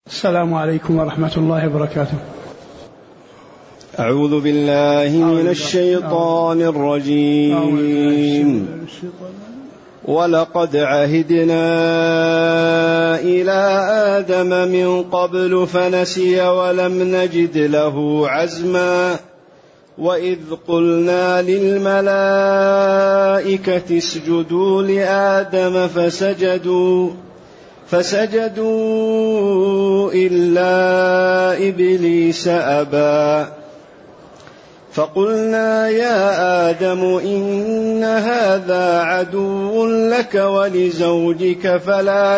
السلام عليكم ورحمة الله وبركاته. أعوذ بالله من الشيطان الرجيم. ولقد عهدنا إلى آدم من قبل فنسي ولم نجد له عزما وإذ قلنا للملائكة اسجدوا لآدم فسجدوا إلا إبليس أبى فقلنا يا آدم إن هذا عدو لك ولزوجك فلا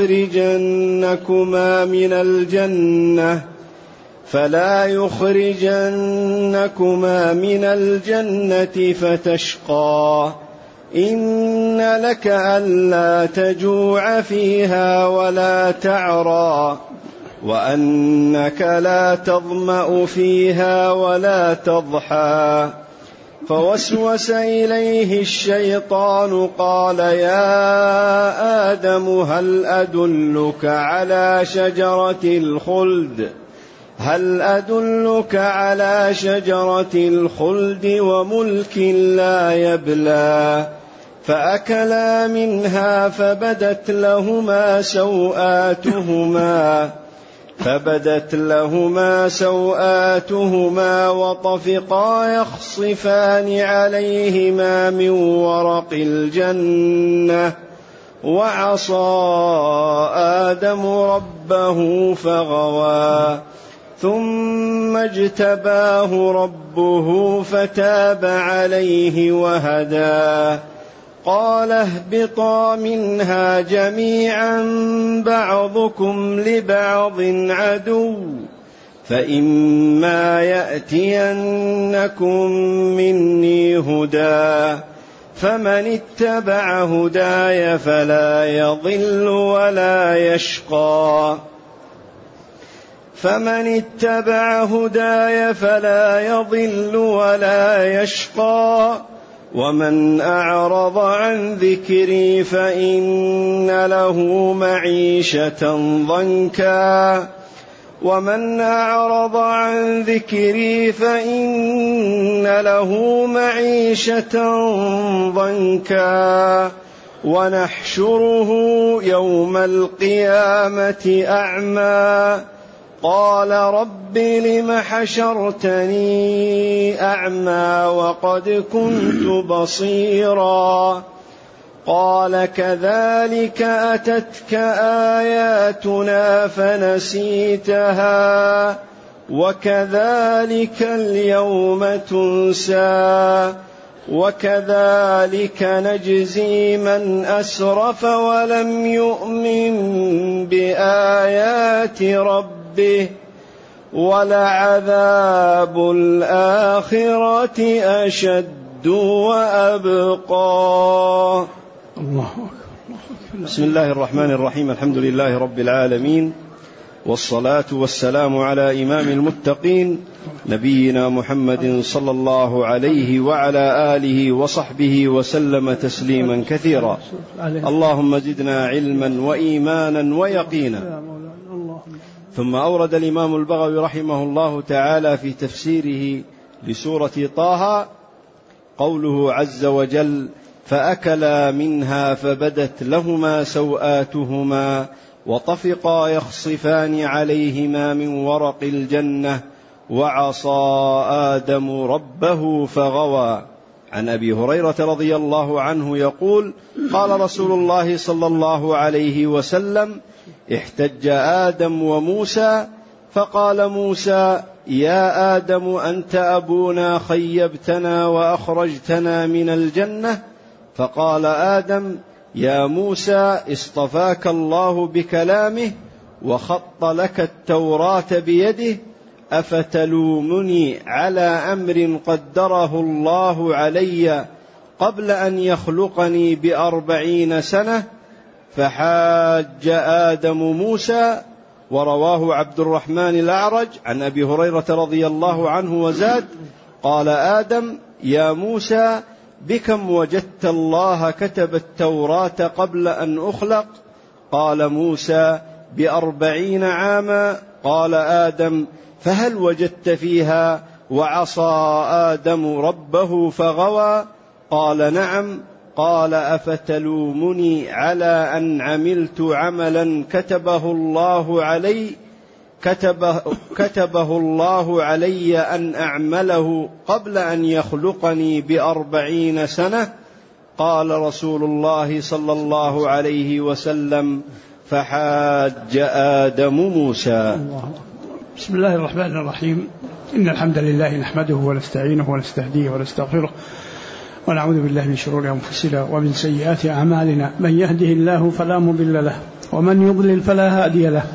يخرجنكما من الجنة فتشقى إن لك ألا تجوع فيها ولا تعرى وأنك لا تظمأ فيها ولا تضحى فوسوس إليه الشيطان قال يا آدم هل أدلك على شجرة الخلد وملك لا يبلى فأكلا منها فبدت لهما سوآتهما وطفقا يخصفان عليهما من ورق الجنة وعصى آدم ربه فغوى ثم اجتباه ربه فتاب عليه وهدى قال اهبطا منها جميعا بعضكم لبعض عدو فإما يأتينكم مني هدى فمن اتبع هداي فلا يضل ولا يشقى ومن أعرض عن ذكري فإن له معيشة ضنكا ونحشره يوم القيامة أعمى قال رب لم حشرتني أعمى وقد كنت بصيرا قال كذلك أتتك آياتنا فنسيتها وكذلك اليوم تنسى وكذلك نجزي من أسرف ولم يؤمن بآيات ربه ولعذاب الآخرة أشد وأبقى. الله أكبر. بسم الله الرحمن الرحيم. الحمد لله رب العالمين والصلاة والسلام على إمام المتقين نبينا محمد صلى الله عليه وعلى آله وصحبه وسلم تسليما كثيرا. اللهم زدنا علما وإيمانا ويقينا. ثم أورد الإمام البغوي رحمه الله تعالى في تفسيره لسورة طه قوله عز وجل فأكلا منها فبدت لهما سوآتهما وطفقا يخصفان عليهما من ورق الجنة وعصى آدم ربه فغوى. عن أبي هريرة رضي الله عنه يقول قال رسول الله صلى الله عليه وسلم احتج آدم وموسى فقال موسى يا آدم أنت أبونا خيبتنا وأخرجتنا من الجنة فقال آدم يا موسى اصطفاك الله بكلامه وخط لك التوراة بيده أفتلومني على أمر قدره الله علي قبل أن يخلقني ب40 سنة فحاج آدم موسى. ورواه عبد الرحمن الأعرج عن أبي هريرة رضي الله عنه وزاد قال آدم يا موسى بكم وجدت الله كتب التوراة قبل أن أخلق؟ قال موسى ب40 عاما؟ قال آدم: فهل وجدت فيها وعصى آدم ربه فغوى؟ قال: نعم. قال: أفتلومني على أن عملت عملا كتبه الله علي أن أعمله قبل أن يخلقني ب40 سنة؟ قال رسول الله صلى الله عليه وسلم: فحاج آدم موسى. بسم الله الرحمن الرحيم. إن الحمد لله نحمده ونستعينه ونستهديه ونستغفره ونعوذ بالله من شرور أنفسنا ومن سيئات أعمالنا. من يهده الله فلا مضل له ومن يضلل فلا هادي له،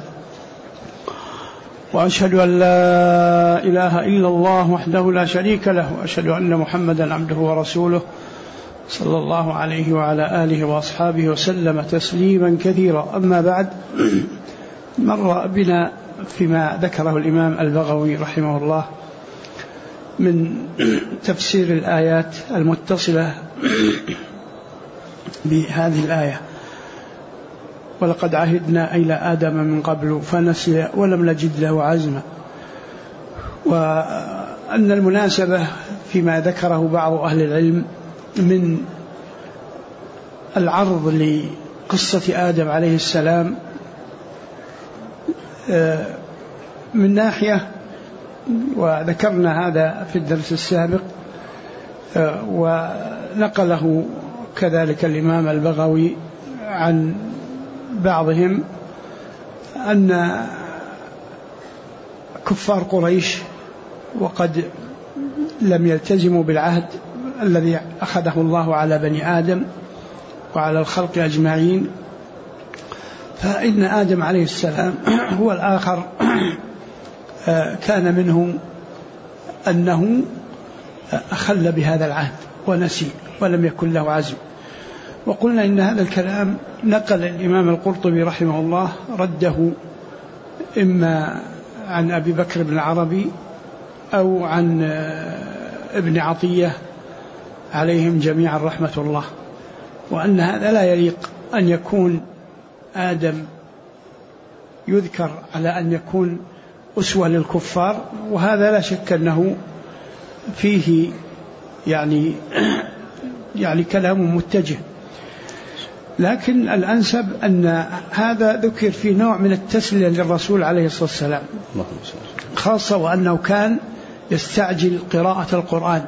وأشهد أن لا إله إلا الله وحده لا شريك له، وأشهد أن محمدا عبده ورسوله صلى الله عليه وعلى آله وأصحابه وسلم تسليما كثيرا. أما بعد، مر بنا فيما ذكره الإمام البغوي رحمه الله من تفسير الآيات المتصلة بهذه الآية: ولقد عهدنا إلى آدم من قبل فنسي ولم نجد له عزما. وأن المناسبة فيما ذكره بعض أهل العلم من العرض لقصة آدم عليه السلام من ناحية، وذكرنا هذا في الدرس السابق، ونقله كذلك الإمام البغوي عن بعضهم أن كفار قريش وقد لم يلتزموا بالعهد الذي أخذه الله على بني آدم وعلى الخلق أجمعين، فإن آدم عليه السلام هو الآخر كان منه أنه أخل بهذا العهد ونسي ولم يكن له عزم. وقلنا إن هذا الكلام نقل الإمام القرطبي رحمه الله رده إما عن أبي بكر بن العربي أو عن ابن عطية عليهم جميعا رحمة الله، وأن هذا لا يليق أن يكون آدم يذكر على أن يكون أسوة للكفار، وهذا لا شك أنه فيه يعني كلام متجه. لكن الأنسب أن هذا ذكر في نوع من التسلية للرسول عليه الصلاة والسلام، خاصة وأنه كان يستعجل قراءة القرآن: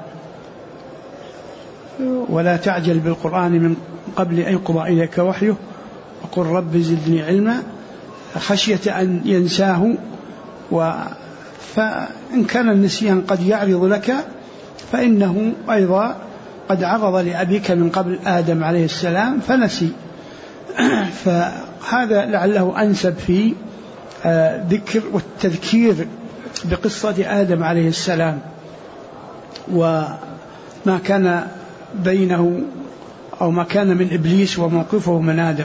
ولا تعجل بالقرآن من قبل أن يقضى إليك وحيه وقل رب زدني علما، خشية أن ينساه. فإن كان النسيان قد يعرض لك فإنه أيضا قد عرض لأبيك من قبل آدم عليه السلام فنسي، فهذا لعله أنسب في ذكر والتذكير بقصة آدم عليه السلام وما كان بينه أو ما كان من إبليس وموقفه من آدم.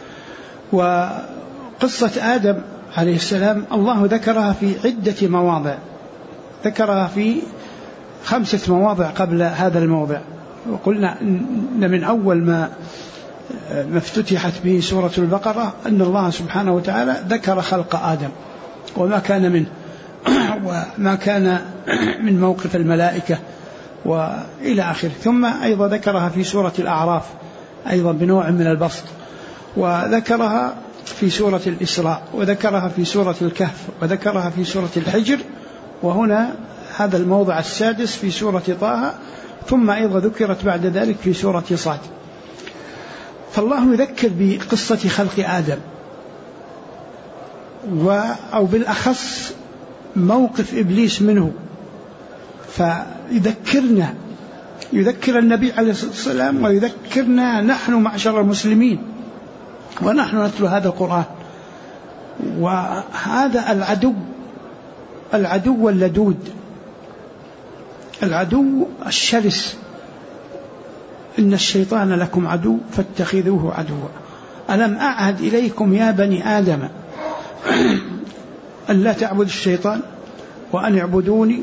وقصة آدم عليه السلام الله ذكرها في عدة مواضع، ذكرها في 5 مواضع قبل هذا الموضع. وقلنا إن من أول ما افتتحت به سورة البقرة أن الله سبحانه وتعالى ذكر خلق آدم وما كان منه وما كان من موقف الملائكة وإلى آخره. ثم أيضا ذكرها في سورة الأعراف أيضا بنوع من البسط، وذكرها في سورة الإسراء، وذكرها في سورة الكهف، وذكرها في سورة الحجر، وهنا هذا الموضع السادس في سورة طه، ثم أيضا ذكرت بعد ذلك في سورة صاد. فالله يذكر بقصة خلق آدم، أو بالأخص موقف إبليس منه، فيذكرنا، يذكر النبي عليه الصلاة والسلام ويذكرنا نحن معشر المسلمين ونحن نتلو هذا القرآن. وهذا العدو اللدود، العدو الشرس: إن الشيطان لكم عدو فاتخذوه عدوا، ألم أعهد إليكم يا بني آدم أن لا تعبدوا الشيطان وأن اعبدوني.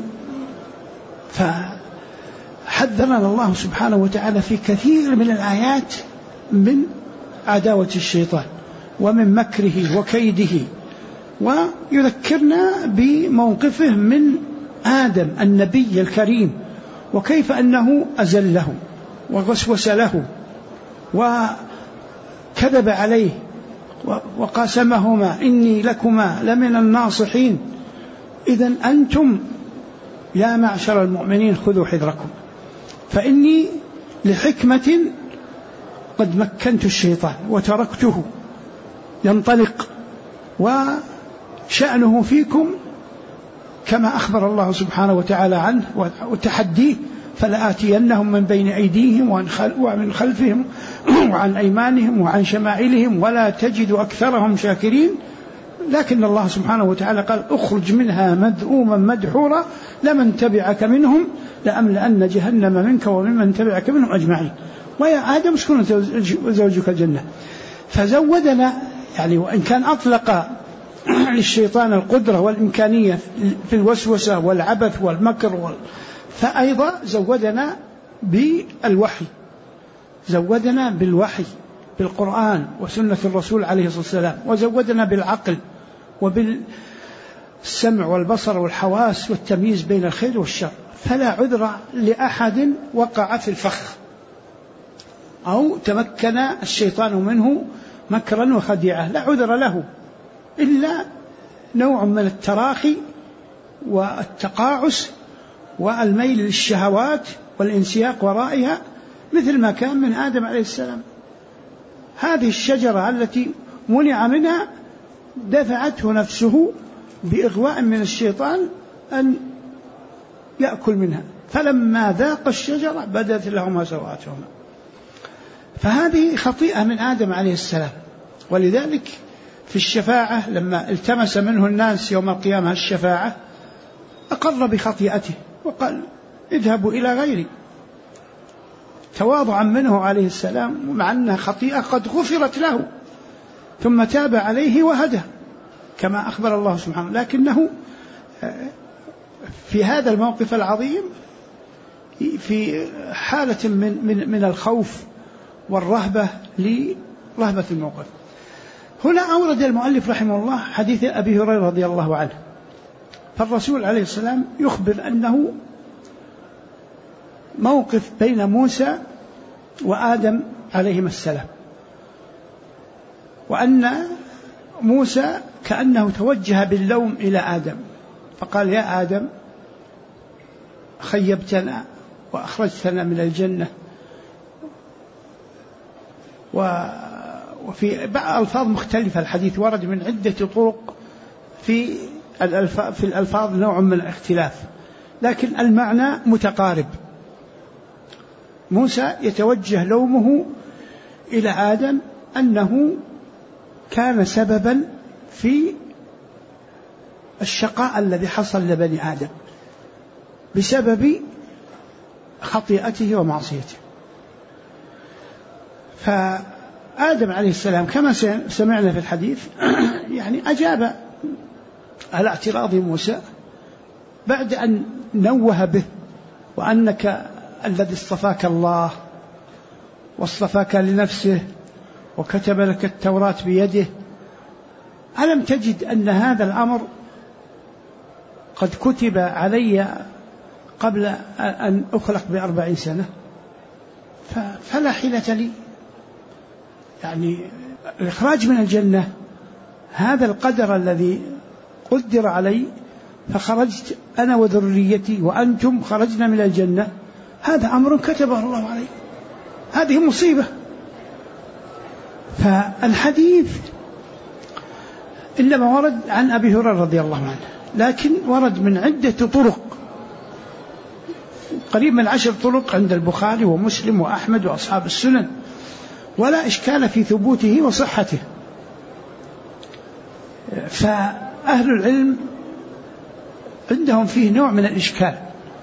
فحذرنا الله سبحانه وتعالى في كثير من الآيات من عداوة الشيطان ومن مكره وكيده. ويذكرنا بموقفه من آدم النبي الكريم، وكيف أنه أزله ووسوس له وكذب عليه وقاسمهما إني لكما لمن الناصحين. إذن أنتم يا معشر المؤمنين خذوا حذركم، فإني لحكمة قد مكنت الشيطان وتركته ينطلق وشأنه فيكم كما أخبر الله سبحانه وتعالى عنه وتحديه: فلآتينهم من بين أيديهم ومن خلفهم وعن أيمانهم وعن شمائلهم ولا تجد أكثرهم شاكرين. لكن الله سبحانه وتعالى قال: اخرج منها مذءوما مدحورا لمن تبعك منهم لأملأن جهنم منك وممن تبعك منهم أجمعين. ويا آدم اسكن زوجك الجنة. فزودنا يعني، وإن كان أطلق للشيطان القدرة والإمكانية في الوسوسة والعبث والمكر فأيضا زودنا بالوحي، زودنا بالوحي بالقرآن وسنة الرسول عليه الصلاة والسلام، وزودنا بالعقل وبالسمع والبصر والحواس والتمييز بين الخير والشر. فلا عذر لأحد وقع في الفخ أو تمكن الشيطان منه مكرا وخديعة، لا عذر له إلا نوع من التراخي والتقاعس والميل للشهوات والانسياق ورائها، مثل ما كان من آدم عليه السلام. هذه الشجرة التي منع منها دفعته نفسه بإغواء من الشيطان أن يأكل منها، فلما ذاق الشجرة بدت لهما سوآتهما. فهذه خطيئة من آدم عليه السلام. ولذلك في الشفاعة لما التمس منه الناس يوم القيامة الشفاعة أقر بخطيئته وقال: اذهبوا إلى غيري، تواضعا منه عليه السلام، مع أنها خطيئة قد غفرت له، ثم تاب عليه وهدى كما أخبر الله سبحانه. لكنه في هذا الموقف العظيم في حالة من الخوف والرهبة لرهبة الموقف. هنا أورد المؤلف رحمه الله حديث أبي هريرة رضي الله عنه. فالرسول عليه السلام يخبر أنه موقف بين موسى وآدم عليهما السلام، وأن موسى كأنه توجه باللوم إلى آدم فقال: يا آدم خيبتنا وأخرجتنا من الجنة. وفي بعض ألفاظ مختلفة الحديث ورد من عدة طرق في الألفاظ نوع من الاختلاف، لكن المعنى متقارب. موسى يتوجه لومه إلى آدم أنه كان سببا في الشقاء الذي حصل لبني آدم بسبب خطيئته ومعصيته. فآدم عليه السلام كما سمعنا في الحديث يعني أجاب على اعتراض موسى بعد أن نوه به: وأنك الذي اصطفاك الله واصطفاك لنفسه وكتب لك التوراة بيده، ألم تجد أن هذا الأمر قد كتب علي قبل أن أخلق ب40 سنة؟ فلا حيلة لي، يعني الإخراج من الجنة هذا القدر الذي قدر علي، فخرجت أنا وذريتي وأنتم خرجنا من الجنة، هذا أمر كتبه الله علي، هذه مصيبة. فالحديث إنما ورد عن أبي هريرة رضي الله عنه، لكن ورد من عدة طرق، قريب من 10 طرق عند البخاري ومسلم وأحمد وأصحاب السنن، ولا إشكال في ثبوته وصحته. فأهل العلم عندهم فيه نوع من الإشكال،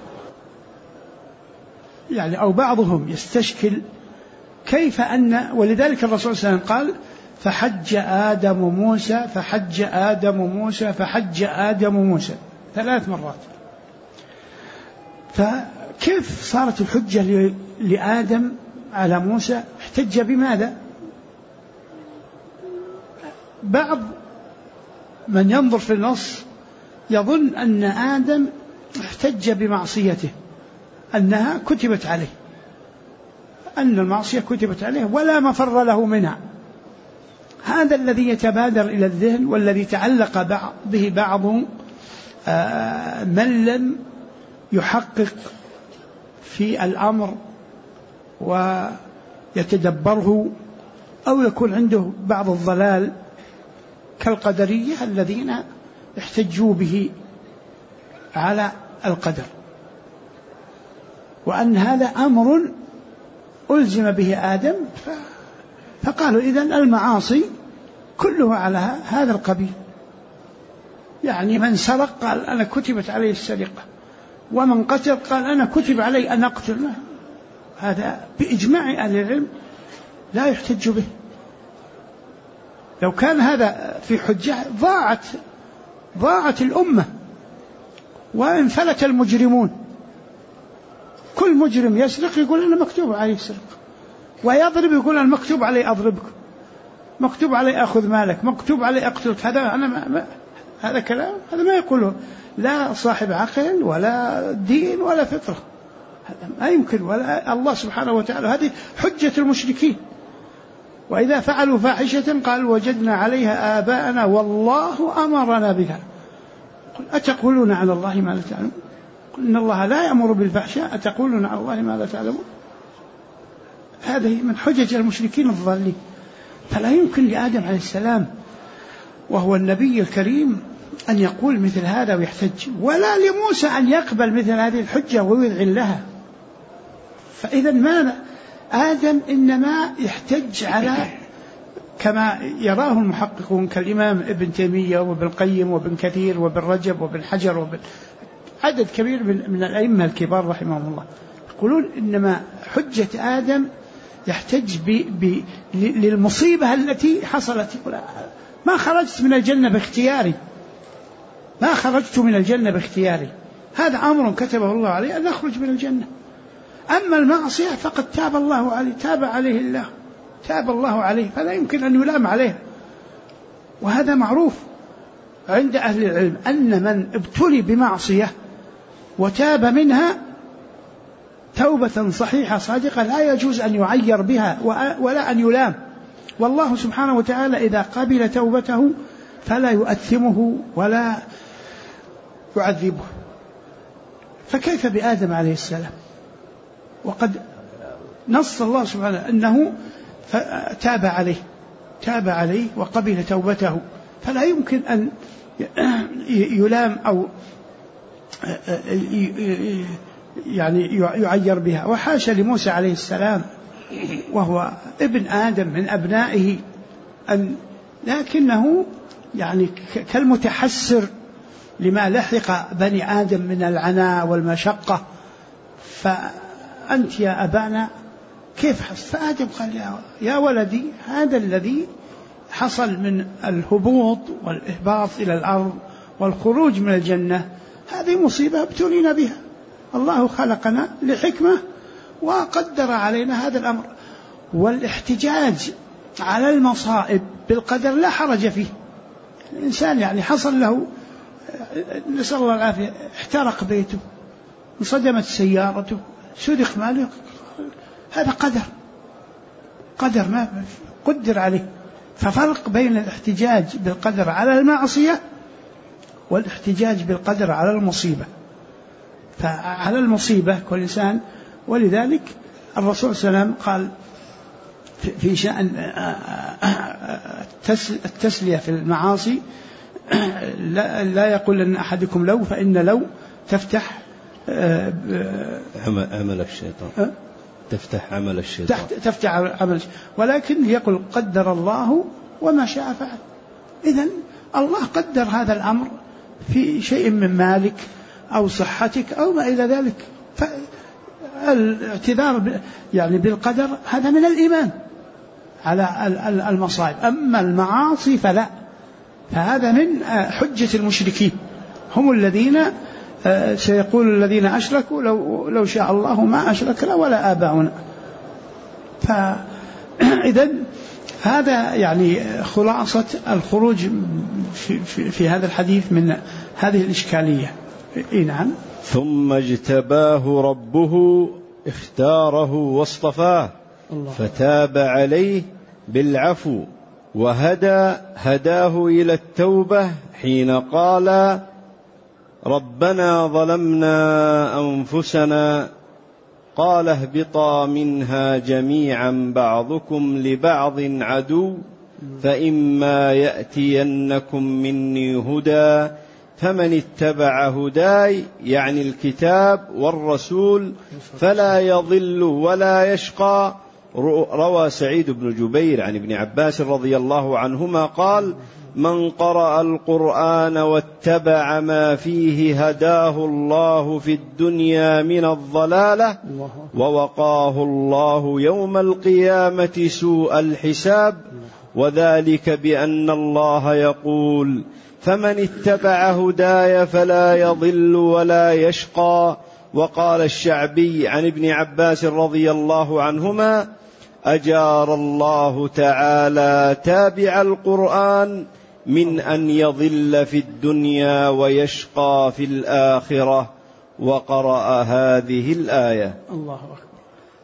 يعني أو بعضهم يستشكل كيف أن، ولذلك الرسول صلى الله عليه وسلم قال: فحج آدم موسى فحج آدم موسى فحج آدم موسى 3 مرات. فكيف صارت الحجة لآدم على موسى؟ احتج بماذا؟ بعض من ينظر في النص يظن أن آدم احتج بمعصيته، أنها كتبت عليه، أن المعصية كتبت عليه ولا مفر له منها. هذا الذي يتبادر إلى الذهن، والذي تعلق به بعض من لم يحقق في الأمر ويتدبره، أو يكون عنده بعض الضلال كالقدرية الذين احتجوا به على القدر، وأن هذا أمر ألزم به آدم، فقالوا إذن المعاصي كلها على هذا القبيل. يعني من سرق قال أنا كتبت عليه السرقة، ومن قتل قال أنا كتب علي أن أقتل. هذا بإجماع أهل العلم لا يحتج به. لو كان هذا في حجة ضاعت الأمة وانفلت المجرمون. كل مجرم يسرق يقول أنا مكتوب عليه السرقة، ويضرب يقول أنا مكتوب علي أضربك، مكتوب علي أخذ مالك، مكتوب علي أقتلك. هذا كلام هذا ما يقوله لا صاحب عقل ولا دين ولا فطرة، هذا ما يمكن. ولا الله سبحانه وتعالى، هذه حجة المشركين. وإذا فعلوا فاحشة قالوا وجدنا عليها آباءنا والله أمرنا بها. قل أتقولون على الله ما لا تعلمون؟ قل إن الله لا يأمر بالفحشاء أتقولون على الله ما لا تعلمون. هذه من حجج المشركين الضالين. فلا يمكن لآدم عليه السلام وهو النبي الكريم أن يقول مثل هذا ويحتج، ولا لموسى أن يقبل مثل هذه الحجة ويذعن لها. فإذا ماذا؟ آدم إنما يحتج على كما يراه المحققون كالإمام ابن تيمية وابن القيم وابن كثير وابن رجب وابن حجر عدد كبير من الأئمة الكبار رحمهم الله، يقولون إنما حجة آدم يحتج للمصيبة التي حصلت. ما خرجت من الجنة باختياري، ما خرجت من الجنة باختياري، هذا أمر كتبه الله عليه أن أخرج من الجنة. أما المعصية فقد تاب الله عليه، تاب عليه الله، تاب الله عليه، فلا يمكن أن يلام عليه. وهذا معروف عند أهل العلم أن من ابتلي بمعصية وتاب منها توبة صحيحة صادقة لا يجوز أن يعير بها ولا أن يلام. والله سبحانه وتعالى إذا قبل توبته فلا يؤثمه ولا يعذبه. فكيف بآدم عليه السلام وقد نص الله سبحانه أنه تاب عليه وقبل توبته، فلا يمكن أن يلام أو يعني يعير بها. وحاشا لموسى عليه السلام وهو ابن آدم من أبنائه لكنه يعني كالمتحسر لما لحق بني آدم من العناء والمشقة. فأنت يا أبانا كيف حصل؟ فآدم قال يا ولدي هذا الذي حصل من الهبوط والإهباط إلى الأرض والخروج من الجنة هذه مصيبة ابتلينا بها، الله خلقنا لحكمة وقدر علينا هذا الأمر. والاحتجاج على المصائب بالقدر لا حرج فيه. الإنسان يعني حصل له نسأل الله العافية احترق بيته، انصدمت سيارته، سرق ماله، هذا قدر ما قدر عليه. ففرق بين الاحتجاج بالقدر على المعصية والاحتجاج بالقدر على المصيبة. فعلى المصيبة كل إنسان، ولذلك الرسول صلى الله عليه وسلم قال في شأن التسلية في المعاصي لا يقول أن أحدكم لو، فإن لو تفتح عمل الشيطان، تفتح عمل الشيطان، تفتح عمل، ولكن يقول قدر الله وما شاء فعل. إذن الله قدر هذا الأمر في شيء من مالك أو صحتك أو ما إلى ذلك. فالاعتذار يعني بالقدر هذا من الإيمان على المصائب. أما المعاصي فلا، فهذا من حجة المشركين، هم الذين سيقول الذين أشركوا لو شاء الله ما أشركنا ولا آباؤنا. فإذن هذا يعني خلاصة الخروج في هذا الحديث من هذه الإشكالية. نعم. ثم اجتباه ربه اختاره واصطفاه فتاب عليه بالعفو هداه إلى التوبة حين قال ربنا ظلمنا أنفسنا قال اهبطا منها جميعا بعضكم لبعض عدو فإما يأتينكم مني هدى فمن اتبع هداي يعني الكتاب والرسول فلا يضل ولا يشقى. روى سعيد بن جبير عن ابن عباس رضي الله عنهما قال من قرأ القرآن واتبع ما فيه هداه الله في الدنيا من الضلالة ووقاه الله يوم القيامة سوء الحساب وذلك بأن الله يقول فمن اتبع هداي فلا يضل ولا يشقى. وقال الشعبي عن ابن عباس رضي الله عنهما أجار الله تعالى تابع القرآن من أن يضل في الدنيا ويشقى في الآخرة. وقرأ هذه الآية. الله أكبر.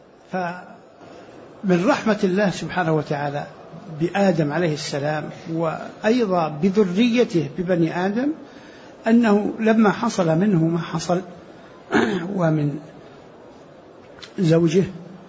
فمن رحمة الله سبحانه وتعالى بآدم عليه السلام وأيضا بذريته ببني آدم أنه لما حصل منه ما حصل ومن زوجه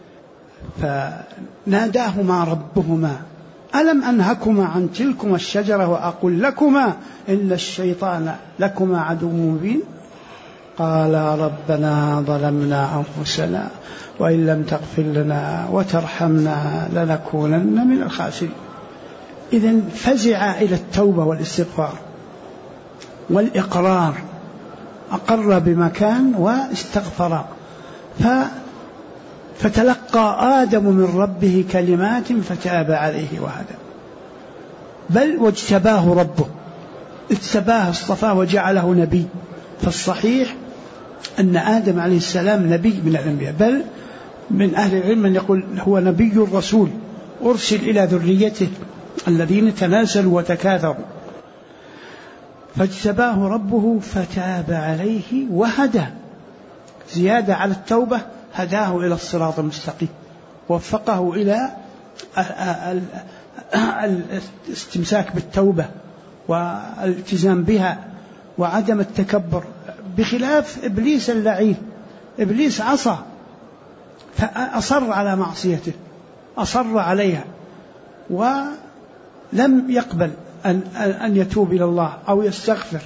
فناداهما ربهما ألم أنهكما عن تلكما الشجرة وأقول لكما إن الشيطان لكما عدو مبين قال ربنا ظلمنا أنفسنا وإن لم تغفر لنا وترحمنا لنكونن من الخاسرين. إذن فزع إلى التوبة والاستغفار والإقرار، أقر بمكان واستغفر. فتلقى آدم من ربه كلمات فتاب عليه وهدى. بل واجتباه ربه، اجتباه اصطفاه وجعله نبي. فالصحيح أن آدم عليه السلام نبي من الأنبياء، بل من أهل العلم من يقول هو نبي الرسول أرسل إلى ذريته الذين تناسلوا وتكاثروا. فاجتباه ربه فتاب عليه وهدى، زيادة على التوبة، هداه إلى الصراط المستقيم، وفقه إلى الاستمساك بالتوبة والالتزام بها وعدم التكبر، بخلاف إبليس اللعين. إبليس عصى فأصر على معصيته، أصر عليها ولم يقبل أن يتوب إلى الله أو يستغفر،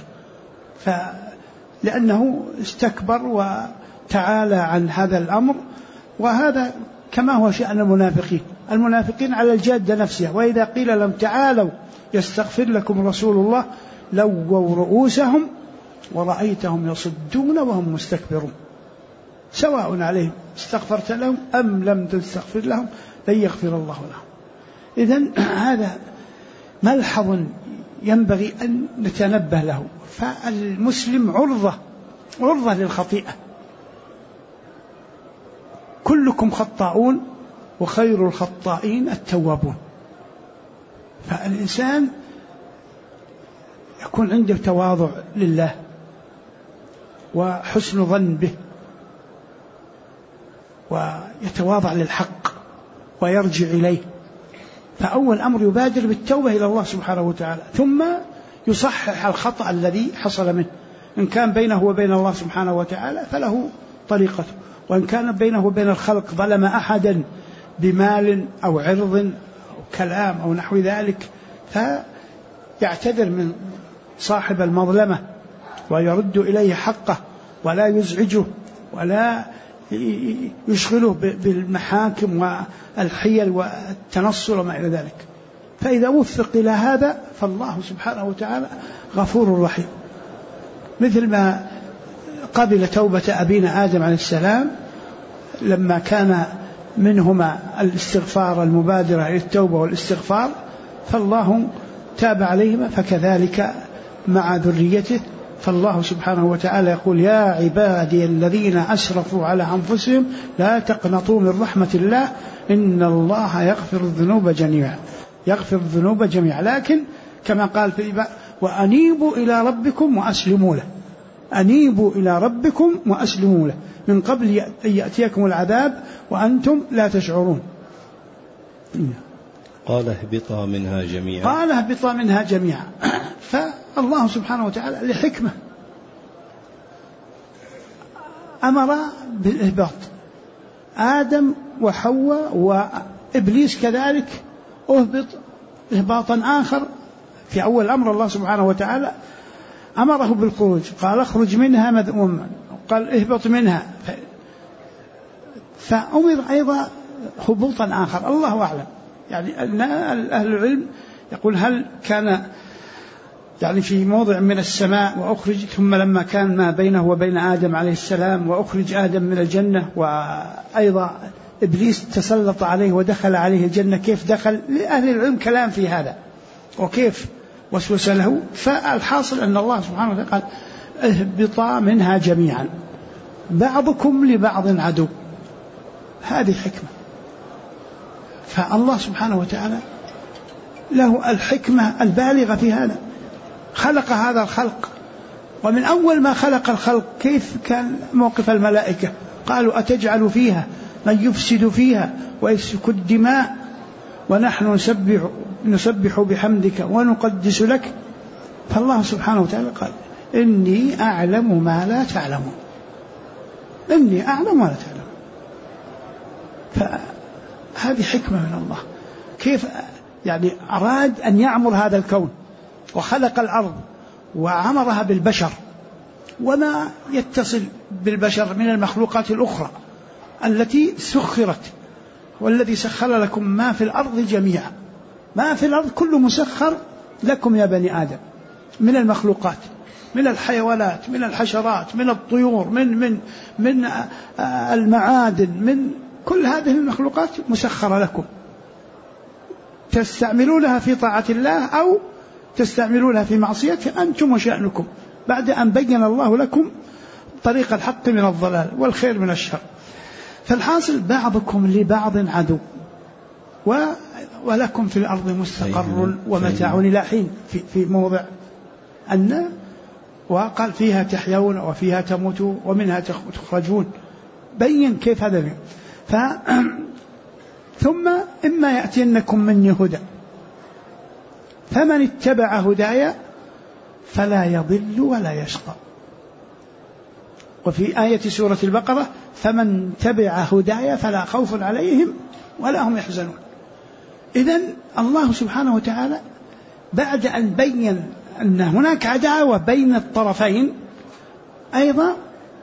لأنه استكبر وتعالى عن هذا الأمر. وهذا كما هو شأن المنافقين على الجادة نفسها، وإذا قيل لهم تعالوا يستغفر لكم رسول الله لووا رؤوسهم ورأيتهم يصدون وهم مستكبرون سواء عليهم استغفرت لهم أم لم تستغفر لهم لن يغفر الله لهم. إذن هذا ملحظ ينبغي أن نتنبه له. فالمسلم عرضة للخطيئة، كلكم خطاؤون وخير الخطائين التوابون. فالإنسان يكون عنده تواضع لله وحسن ظن به، ويتواضع للحق ويرجع إليه. فأول أمر يبادر بالتوبة إلى الله سبحانه وتعالى، ثم يصحح الخطأ الذي حصل منه. إن كان بينه وبين الله سبحانه وتعالى فله طريقته، وإن كان بينه وبين الخلق ظلم أحدا بمال أو عرض أو كلام أو نحو ذلك فيعتذر من صاحب المظلمة ويرد إليه حقه، ولا يزعجه ولا يشغله بالمحاكم والحيل والتنصل وما إلى ذلك. فإذا وفق إلى هذا فالله سبحانه وتعالى غفور رحيم، مثل ما قبل توبة أبينا آدم عليه السلام لما كان منهما الاستغفار المبادرة إلى التوبة والاستغفار، فالله تاب عليهما. فكذلك مع ذريته، فالله سبحانه وتعالى يقول يا عبادي الذين أسرفوا على أنفسهم لا تقنطوا من رحمة الله إن الله يغفر الذنوب جميعا. يغفر الذنوب جميعا. لكن كما قال في وأنيبوا إلى ربكم وأسلموا له، أنيبوا إلى ربكم وأسلموا له من قبل أن يأتيكم العذاب وأنتم لا تشعرون. قال اهبطا منها جميعا، قال اهبطا منها جميعا. فالله سبحانه وتعالى لحكمة أمر بالإهباط، آدم وحواء وإبليس كذلك أهبط إهباطا آخر. في أول أمر الله سبحانه وتعالى أمره بالخروج، قال اخرج منها مذءوما، قال اهبط منها، فأمر أيضا هبوطا آخر الله أعلم. يعني أهل العلم يقول هل كان يعني في موضع من السماء وأخرج، ثم لما كان ما بينه وبين آدم عليه السلام وأخرج آدم من الجنة، وأيضا إبليس تسلط عليه ودخل عليه الجنة، كيف دخل؟ لأهل العلم كلام في هذا وكيف وسوس له. فالحاصل أن الله سبحانه وتعالى قال اهبطا منها جميعا بعضكم لبعض عدو. هذه حكمة، فالله سبحانه وتعالى له الحكمة البالغة في هذا. خلق هذا الخلق، ومن أول ما خلق الخلق كيف كان موقف الملائكة؟ قالوا أتجعل فيها من يفسد فيها ويسفك الدماء ونحن نسبح بحمدك ونقدس لك. فالله سبحانه وتعالى قال إني أعلم ما لا تعلمون، إني أعلم ما لا تعلمون. فهذه حكمة من الله، كيف يعني أراد أن يعمر هذا الكون وخلق الأرض وعمرها بالبشر وما يتصل بالبشر من المخلوقات الأخرى التي سخرت، والذي سخر لكم ما في الأرض جميعا، ما في الأرض كله مسخر لكم يا بني آدم من المخلوقات، من الحيوانات، من الحشرات، من الطيور، من المعادن، من كل هذه المخلوقات مسخرة لكم، تستعملونها في طاعة الله أو تستعملونها في معصيته أنتم وشأنكم، بعد أن بين الله لكم طريق الحق من الضلال والخير من الشر. فالحاصل بعضكم لبعض عدو ولكم في الأرض مستقر ومتاع إلى حين، في موضع أن وقال فيها تحيون وفيها تموتون ومنها تخرجون، بين كيف هذا بين. ثم إما يأتينكم مني هدى فمن اتبع هداي فلا يضل ولا يشقى. وفي آية سورة البقرة فمن تبع هداي فلا خوف عليهم ولا هم يحزنون. إذن الله سبحانه وتعالى بعد أن بين أن هناك عداوة بين الطرفين أيضا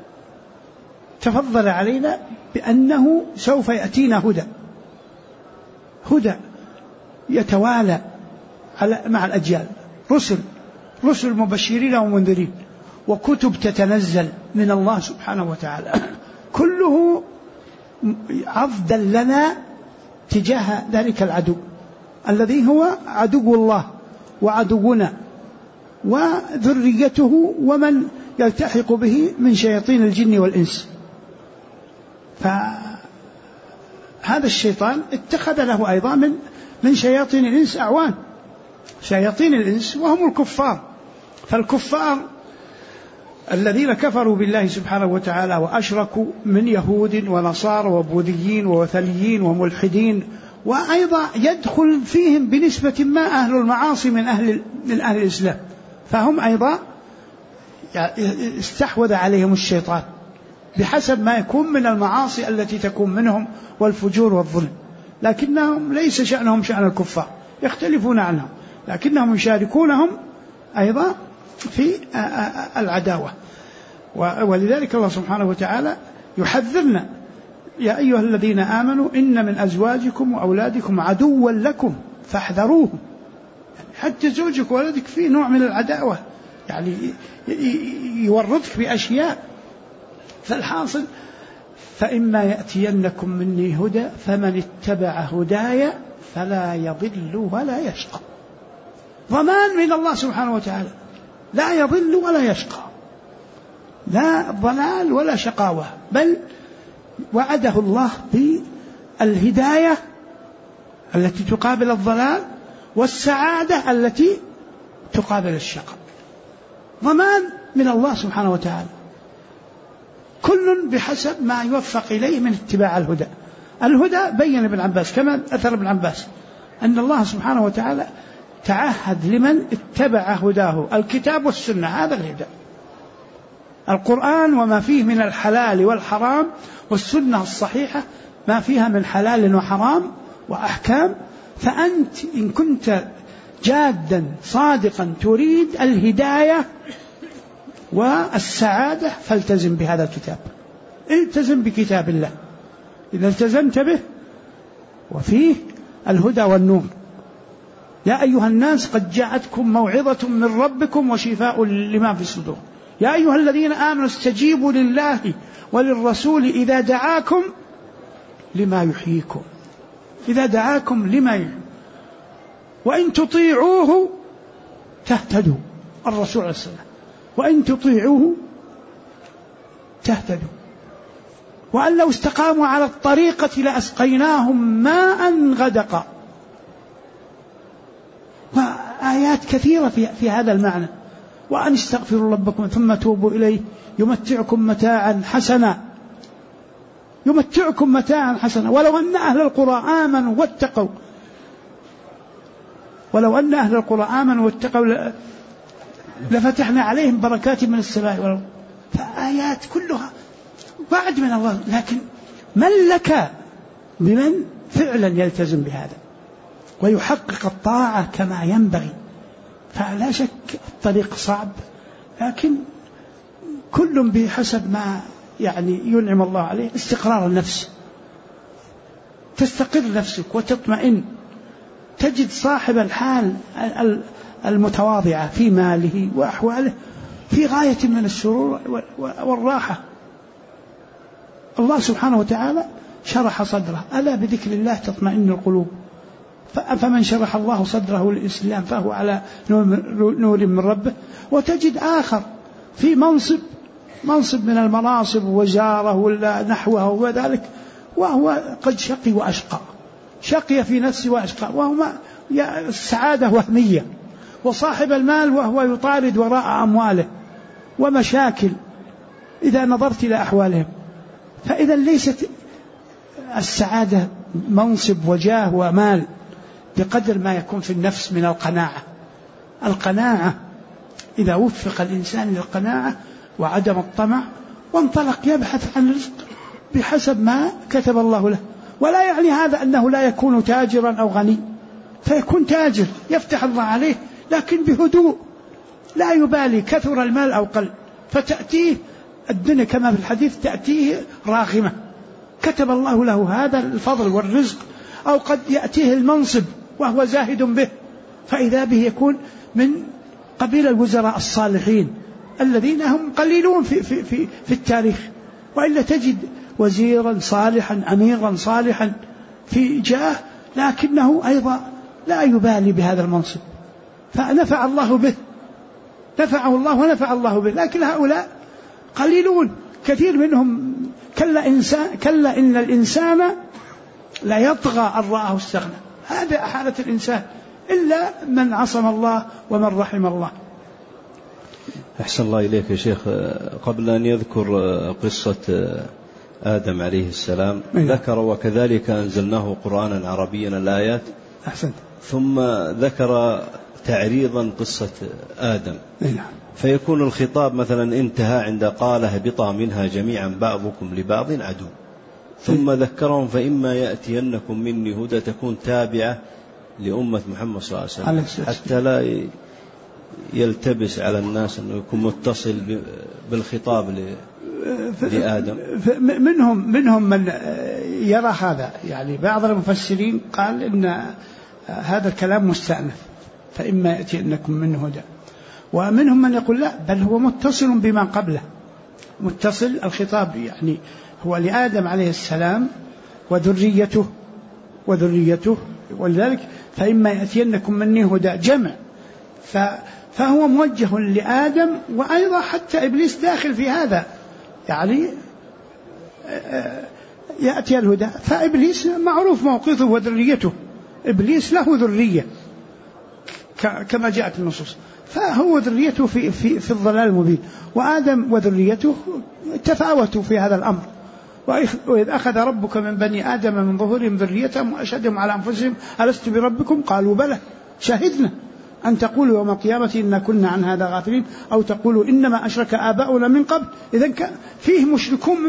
تفضل علينا بأنه سوف يأتينا هدى يتوالى مع الأجيال، رسل مبشرين ومنذرين، وكتب تتنزل من الله سبحانه وتعالى، كله عضدا لنا تجاه ذلك العدو الذي هو عدو الله وعدونا وذريته ومن يلتحق به من شياطين الجن والإنس. فهذا الشيطان اتخذ له أيضا من شياطين الإنس أعوان، شياطين الإنس وهم الكفار. فالكفار الذين كفروا بالله سبحانه وتعالى وأشركوا من يهود ونصارى وبوذيين ووثنيين وملحدين، وأيضا يدخل فيهم بنسبة ما أهل المعاصي من أهل الإسلام، فهم أيضا استحوذ عليهم الشيطان بحسب ما يكون من المعاصي التي تكون منهم والفجور والظلم، لكنهم ليس شأنهم شأن الكفار، يختلفون عنهم، لكنهم يشاركونهم أيضا في العداوة. ولذلك الله سبحانه وتعالى يحذرنا يا أيها الذين آمنوا إن من أزواجكم وأولادكم عدوا لكم فاحذروهم. حتى زوجك وولدك فيه نوع من العداوة، يعني يورطك بأشياء. فالحاصل فإما يأتينكم مني هدى فمن اتبع هداي فلا يضل ولا يشقى. ضمان من الله سبحانه وتعالى، لا يضل ولا يشقى، لا ضلال ولا شقاوة، بل وعده الله بالهداية التي تقابل الضلال، والسعادة التي تقابل الشقاء، ضمان من الله سبحانه وتعالى، كل بحسب ما يوفق إليه من اتباع الهدى. الهدى بين ابن عباس كما أثر ابن عباس أن الله سبحانه وتعالى تعهد لمن اتبع هداه الكتاب والسنة، هذا الهدى، القرآن وما فيه من الحلال والحرام، والسنة الصحيحة ما فيها من حلال وحرام وأحكام. فأنت إن كنت جادا صادقا تريد الهداية والسعادة فالتزم بهذا الكتاب، التزم بكتاب الله، إذا التزمت به وفيه الهدى والنور. يا أيها الناس قد جاءتكم موعظة من ربكم وشفاء لما في الصدور، يا أيها الذين آمنوا استجيبوا لله وللرسول إذا دعاكم لما يحييكم، إذا دعاكم لما يحييكم وإن تطيعوه تهتدوا، الرسول عليه السلام، وإن تطيعوه تهتدوا، وأن لو استقاموا على الطريقة لأسقيناهم ماء غدقا. وآيات كثيرة في هذا المعنى. وأن استغفروا ربكم ثم توبوا إليه يمتعكم متاعا حسنا، يمتعكم متاعا حسنا ولو أن أهل القرى آمنوا واتقوا، ولو أن أهل القرى آمنوا واتقوا لفتحنا عليهم بركات من السماء والأرض. فآيات كلها وعد من الله، لكن من لك بمن فعلا يلتزم بهذا ويحقق الطاعة كما ينبغي. فلا شك الطريق صعب، لكن كل بحسب ما ينعم الله عليه. استقرار النفس، تستقر نفسك وتطمئن، تجد صاحب الحال المتواضعة في ماله وأحواله في غاية من السرور والراحة. الله سبحانه وتعالى شرح صدره، ألا بذكر الله تطمئن القلوب. فمن شرح الله صدره للإسلام فهو على نور من ربه. وتجد آخر في منصب من المناصب وزارة ولا نحوه وذلك، وهو قد شقي وأشقى، شقي في نفسه وأشقى، وهما السعادة وهمية. وصاحب المال وهو يطارد وراء أمواله ومشاكل إذا نظرت إلى أحوالهم. فإذا ليست السعادة منصب وجاه ومال بقدر ما يكون في النفس من القناعة. القناعة إذا وفق الإنسان للقناعة وعدم الطمع وانطلق يبحث عن رزق بحسب ما كتب الله له. ولا يعني هذا أنه لا يكون تاجرا أو غني، فيكون تاجر يفتح الله عليه لكن بهدوء، لا يبالي كثر المال أو قل، فتأتيه الدنيا كما في الحديث تأتيه راغمة، كتب الله له هذا الفضل والرزق. أو قد يأتيه المنصب وهو زاهد به، فإذا به يكون من قبيل الوزراء الصالحين الذين هم قليلون في التاريخ. وإلا تجد وزيرا صالحا أميرا صالحا في جاه لكنه أيضا لا يبالي بهذا المنصب، فنفع الله به، نفعه الله ونفع الله به. لكن هؤلاء قليلون، كثير منهم كلا إن الإنسان لا يطغى أن رآه استغنى. هذا حالة الإنسان إلا من عصم الله ومن رحم الله. أحسن الله إليك يا شيخ. قبل أن يذكر قصة آدم عليه السلام ذكر وكذلك أنزلناه قرآنا عربيا الآيات، أحسنت، ثم ذكر تعريضا قصة آدم، فيكون الخطاب مثلا انتهى عند قال اهبطا منها جميعا بعضكم لبعض عدو، ثم ذكرهم فإما يأتينكم مني هدى تكون تابعة لأمة محمد صلى الله عليه وسلم، حتى لا يلتبس على الناس أنه يكون متصل بالخطاب لآدم. منهم من يرى هذا، بعض المفسرين قال إن هذا الكلام مستأنف، فإما يأتينكم منه هدى. ومنهم من يقول لا، بل هو متصل بما قبله، متصل الخطاب هو لآدم عليه السلام وذريته ولذلك فإما يأتينكم مني هدى جمع، فهو موجه لآدم، وأيضا حتى إبليس داخل في هذا، يأتي الهدى. فإبليس معروف موقفه وذريته، إبليس له ذرية كما جاءت النصوص، فهو ذريته في الضلال المبين. وآدم وذريته تفاوتوا في هذا الأمر. وإذ أخذ ربك من بني آدم من ظهورهم ذريتهم وأشهدهم على أنفسهم ألست بربكم قالوا بلى شهدنا أن تقولوا يوم القيامة إنا كنا عن هذا غافلين أو تقولوا إنما أشرك آباؤنا من قبل. إذن فيه مشركون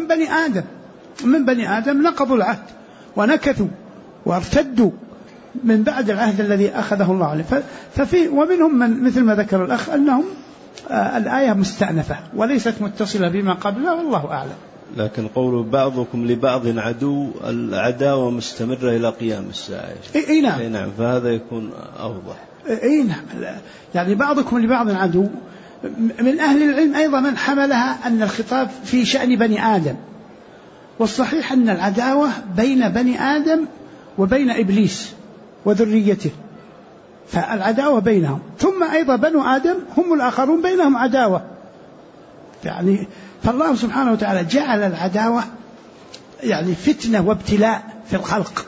من بني آدم نقضوا العهد ونكثوا وارتدوا من بعد العهد الذي أخذه الله عليه. ومنهم من مثل ما ذكر الأخ أنهم الآية مستأنفة وليست متصلة بما قبلها والله أعلم. لكن قول بعضكم لبعض عدو، العداوة مستمرة إلى قيام الساعة. نعم. فهذا يكون أوضح. نعم. يعني بعضكم لبعض عدو. من أهل العلم أيضا من حملها أن الخطاب في شأن بني آدم، والصحيح أن العداوة بين بني آدم وبين إبليس وذريته، فالعداوة بينهم. ثم أيضا بنو آدم هم الآخرون بينهم عداوة. يعني فالله سبحانه وتعالى جعل العداوة يعني فتنة وابتلاء في الخلق،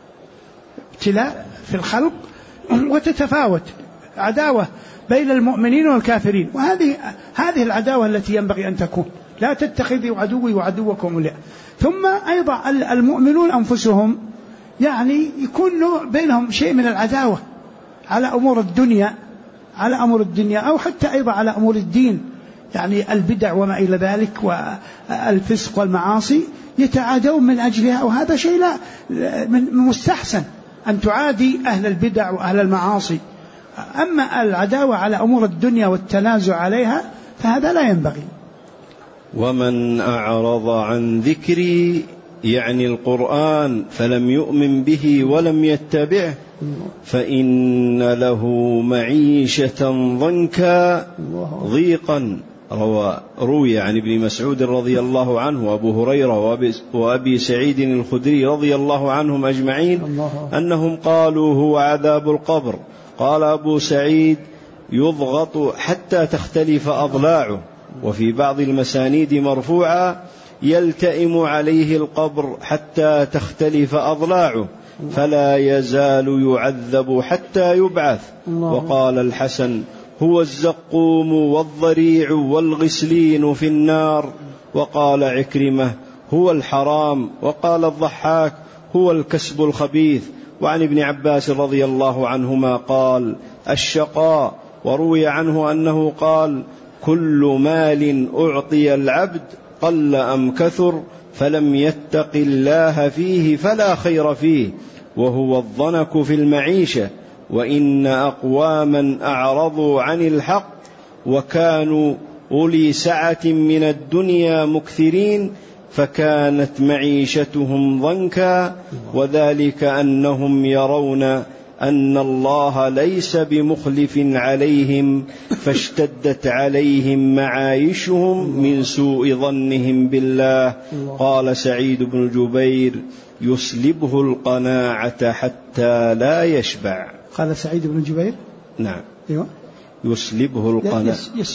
ابتلاء في الخلق، وتتفاوت عداوة بين المؤمنين والكافرين. هذه العداوة التي ينبغي أن تكون، لا تتخذوا عدوي وعدوكم أولياء. ثم أيضا المؤمنون أنفسهم يعني يكون بينهم شيء من العداوة على أمور الدنيا أو حتى أيضا على أمور الدين، يعني البدع وما إلى ذلك والفسق والمعاصي يتعادون من أجلها، وهذا شيء لا مستحسن أن تعادي أهل البدع وأهل المعاصي. أما العداوة على أمور الدنيا والتنازع عليها فهذا لا ينبغي. ومن أعرض عن ذكري يعني القرآن فلم يؤمن به ولم يتبعه فإن له معيشة ضنكا ضيقا. روي عن ابن مسعود رضي الله عنه وأبو هريرة وأبي سعيد الخدري رضي الله عنهم أجمعين أنهم قالوا هو عذاب القبر. قال أبو سعيد يضغط حتى تختلف أضلاعه. وفي بعض المسانيد مرفوعة يلتئم عليه القبر حتى تختلف أضلاعه فلا يزال يعذب حتى يبعث. وقال الحسن هو الزقوم والضريع والغسلين في النار. وقال عكرمة هو الحرام. وقال الضحاك هو الكسب الخبيث. وعن ابن عباس رضي الله عنهما قال الشقاء. وروي عنه أنه قال كل مال أعطي العبد قل أم كثر فلم يتق الله فيه فلا خير فيه، وهو الضنك في المعيشة. وإن أقواما أعرضوا عن الحق وكانوا أولي سعة من الدنيا مكثرين فكانت معيشتهم ضنكا، وذلك أنهم يرون أن الله ليس بمخلف عليهم فاشتدت عليهم معايشهم من سوء ظنهم بالله. قال سعيد بن جبير يسلبه القناعة حتى لا يشبع. قال سعيد بن جبير نعم أيوة. يسلبه القناعة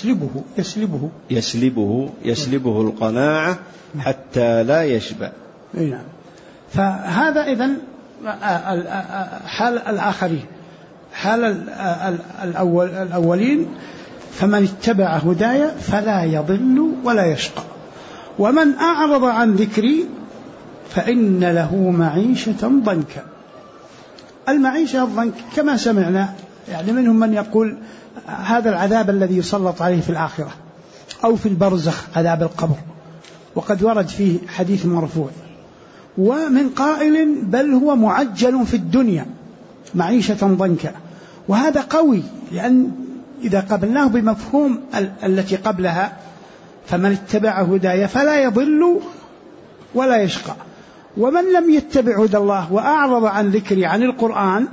يسلبه القناعة حتى لا يشبع. نعم. فهذا إذن حال الآخرين، حال الأولين فمن اتبع هدايا فلا يضل ولا يشقى. ومن أعرض عن ذكري فإن له معيشة ضنكا. المعيشة الضنك كما سمعنا، يعني منهم من يقول هذا العذاب الذي يسلط عليه في الآخرة أو في البرزخ عذاب القبر، وقد ورد فيه حديث مرفوع. ومن قائل بل هو معجل في الدنيا معيشة ضنكا، وهذا قوي، لأن إذا قبلناه بمفهوم التي قبلها فمن اتبع هدايا فلا يضل ولا يشقى. ومن لم يتبع هدى الله وأعرض عن ذكري عن القرآن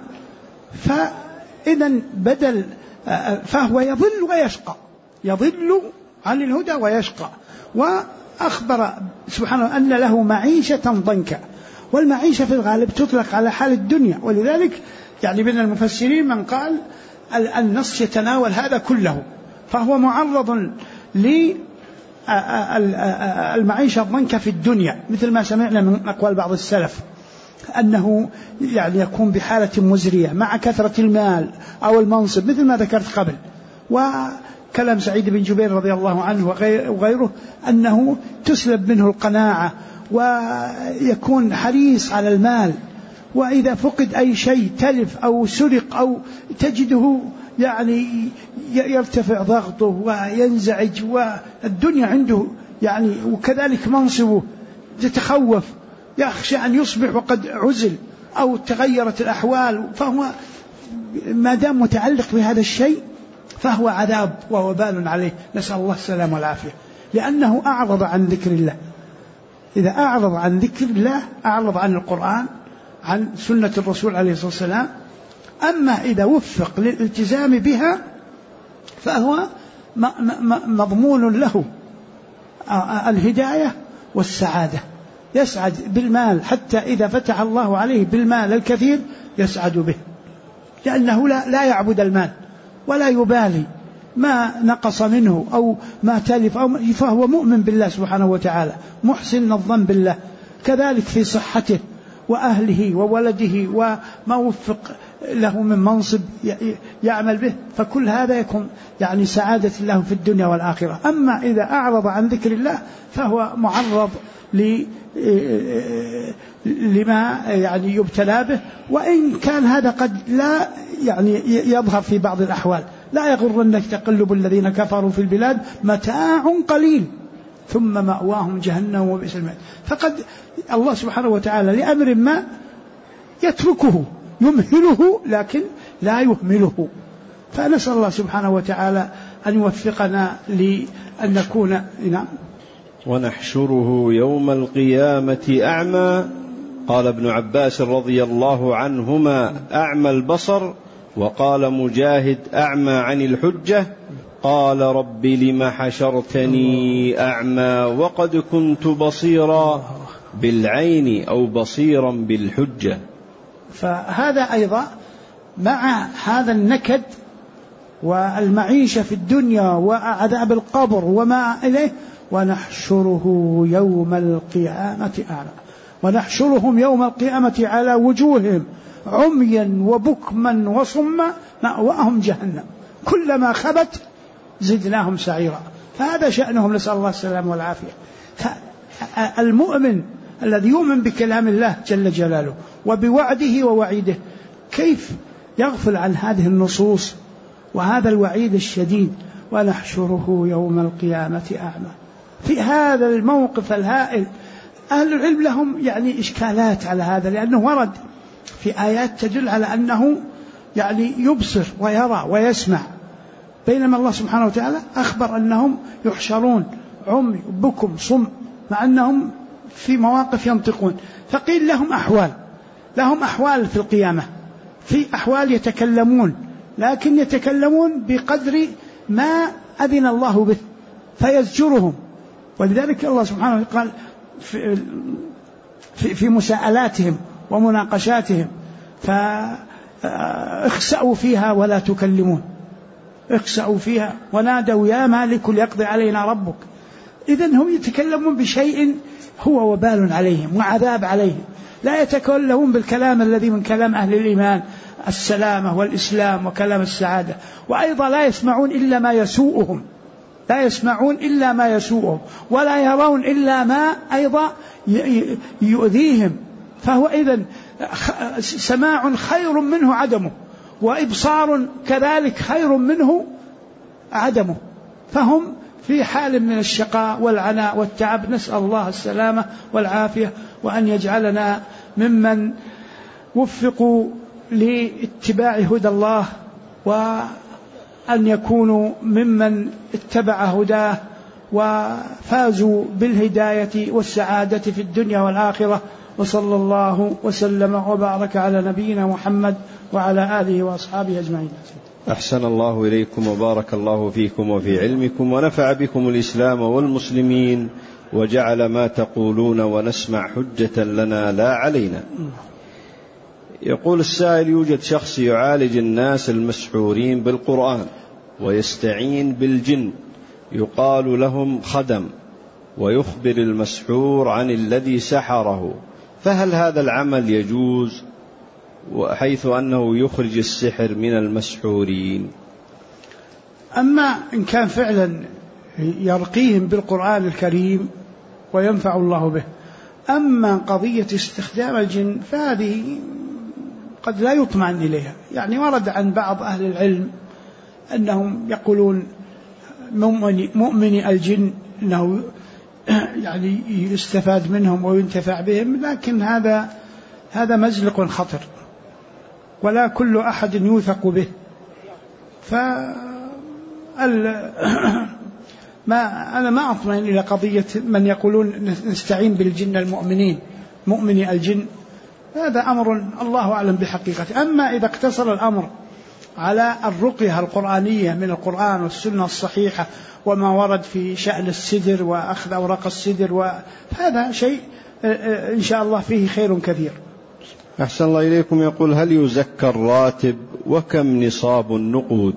فإذن بدل فهو يضل ويشقى، يضل عن الهدى ويشقى. وأخبر سبحانه أن له معيشة ضنكا، والمعيشة في الغالب تطلق على حال الدنيا. ولذلك يعني من المفسرين من قال النص يتناول هذا كله، فهو معرض للمعيشة الضنكا في الدنيا، مثل ما سمعنا من أقوال بعض السلف أنه يعني يكون بحالة مزرية مع كثرة المال أو المنصب مثل ما ذكرت قبل. وكلام سعيد بن جبير رضي الله عنه وغيره أنه تسلب منه القناعة ويكون حريص على المال، وإذا فقد أي شيء تلف أو سرق أو تجده يعني يرتفع ضغطه وينزعج والدنيا عنده يعني، وكذلك منصبه يتخوف يخشى أن يصبح وقد عزل أو تغيرت الأحوال، فهو ما دام متعلق بهذا الشيء فهو عذاب ووبال عليه، نسأل الله السلام والعافية، لأنه أعرض عن ذكر الله. إذا أعرض عن ذكر الله أعرض عن القرآن عن سنة الرسول عليه الصلاة والسلام. أما إذا وفق للالتزام بها فهو مضمون له الهداية والسعادة، يسعد بالمال حتى إذا فتح الله عليه بالمال الكثير يسعد به، لأنه لا يعبد المال ولا يبالي ما نقص منه أو ما تلف فهو مؤمن بالله سبحانه وتعالى محسن الظن بالله. كذلك في صحته وأهله وولده وما وفق له من منصب يعمل به، فكل هذا يكون يعني سعادة له في الدنيا والآخرة. أما إذا أعرض عن ذكر الله فهو معرض لما يعني يبتلى به، وإن كان هذا قد لا يعني يظهر في بعض الأحوال. لا يغرنك تقلب الذين كفروا في البلاد متاع قليل ثم مأواهم جهنم وبئس المصير. فقد الله سبحانه وتعالى لأمر ما يتركه يمهله لكن لا يهمله، فنسأل الله سبحانه وتعالى أن يوفقنا لأن نكون ونحشره يوم القيامة أعمى. قال ابن عباس رضي الله عنهما أعمى البصر، وقال مجاهد أعمى عن الحجة. قال رب لم حشرتني أعمى وقد كنت بصيرا بالعين أو بصيرا بالحجة. فهذا أيضا مع هذا النكد والمعيشة في الدنيا وعذاب القبر وما إليه، ونحشره يوم القيامة أعمى، ونحشرهم يوم القيامة على وجوههم عميا وبكما وصما مأواهم جهنم كلما خبت زدناهم سعيرا. فهذا شأنهم، نسأل الله السلامة والعافية. المؤمن الذي يؤمن بكلام الله جل جلاله وبوعده ووعيده كيف يغفل عن هذه النصوص وهذا الوعيد الشديد؟ ونحشره يوم القيامة أعمى. في هذا الموقف الهائل أهل العلم لهم يعني إشكالات على هذا، لأنه ورد في آيات تدل على أنه يعني يبصر ويرى ويسمع، بينما الله سبحانه وتعالى أخبر أنهم يحشرون عمي بكم صم، مع أنهم في مواقف ينطقون. فقيل لهم أحوال في القيامة، في أحوال يتكلمون لكن يتكلمون بقدر ما أذن الله به فيزجرهم. ولذلك الله سبحانه وتعالى قال في مساءلاتهم ومناقشاتهم فاخسأوا فيها ولا تكلمون، اخسأوا فيها ونادوا يا مالك ليقضي علينا ربك. إذن هم يتكلمون بشيء هو وبال عليهم وعذاب عليهم، لا يتكلمون بالكلام الذي من كلام أهل الإيمان السلامة والإسلام وكلام السعادة. وأيضا لا يسمعون إلا ما يسوءهم، ولا يرون إلا ما أيضا يؤذيهم. فهو إذن سماع خير منه عدمه، وإبصار كذلك خير منه عدمه، فهم في حال من الشقاء والعناء والتعب. نسأل الله السلامة والعافية، وأن يجعلنا ممن وفقوا لاتباع هدى الله، وأن يكونوا ممن اتبع هداه وفازوا بالهداية والسعادة في الدنيا والآخرة. وصلى الله وسلم وبارك على نبينا محمد وعلى آله وأصحابه أجمعين. أحسن الله إليكم وبارك الله فيكم وفي علمكم، ونفع بكم الإسلام والمسلمين، وجعل ما تقولون ونسمع حجة لنا لا علينا. يقول السائل: يوجد شخص يعالج الناس المسحورين بالقرآن ويستعين بالجن، يقال لهم خدم، ويخبر المسحور عن الذي سحره، فهل هذا العمل يجوز حيث أنه يخرج السحر من المسحورين؟ أما إن كان فعلا يرقيهم بالقرآن الكريم وينفع الله به، أما قضية استخدام الجن فهذه قد لا يطمئن إليها. يعني ورد عن بعض أهل العلم أنهم يقولون مؤمني الجن أنه يعني يستفاد منهم وينتفع بهم، لكن هذا مزلق خطر ولا كل أحد يوثق به. أنا ما أطمئن إلى قضية من يقولون نستعين بالجن المؤمنين مؤمني الجن، هذا أمر الله أعلم بحقيقته. أما إذا اقتصر الأمر على الرقية القرآنية من القرآن والسنة الصحيحة وما ورد في شأن السدر وأخذ أوراق السدر، وهذا شيء إن شاء الله فيه خير كثير. أحسن الله إليكم. يقول: هل يزكى الراتب وكم نصاب النقود؟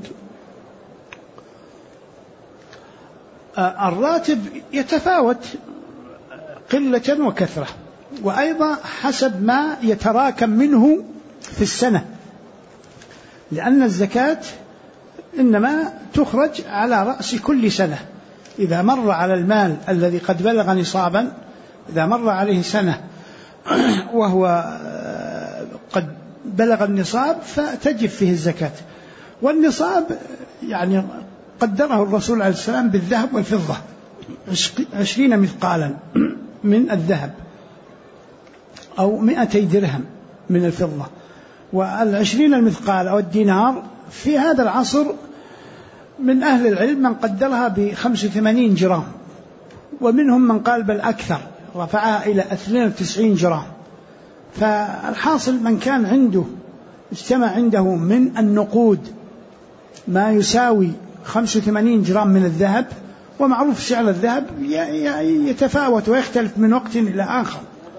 الراتب يتفاوت قلة وكثرة، وأيضا حسب ما يتراكم منه في السنة، لأن الزكاة إنما تخرج على رأس كل سنة. إذا مر على المال الذي قد بلغ نصابا، إذا مر عليه سنة وهو قد بلغ النصاب فتجب فيه الزكاة. والنصاب يعني قدره الرسول عليه السلام بالذهب والفضة 20 مثقالا من الذهب أو 200 درهم من الفضة. 20 المثقال أو الدينار في هذا العصر من أهل العلم من قدرها ب85 جرام، ومنهم من قال بل أكثر، رفعها إلى 92 جرام. فالحاصل من كان عنده اجتمع عنده من النقود ما يساوي 85 جرام من الذهب، ومعروف سعر الذهب يتفاوت ويختلف من وقت إلى آخر،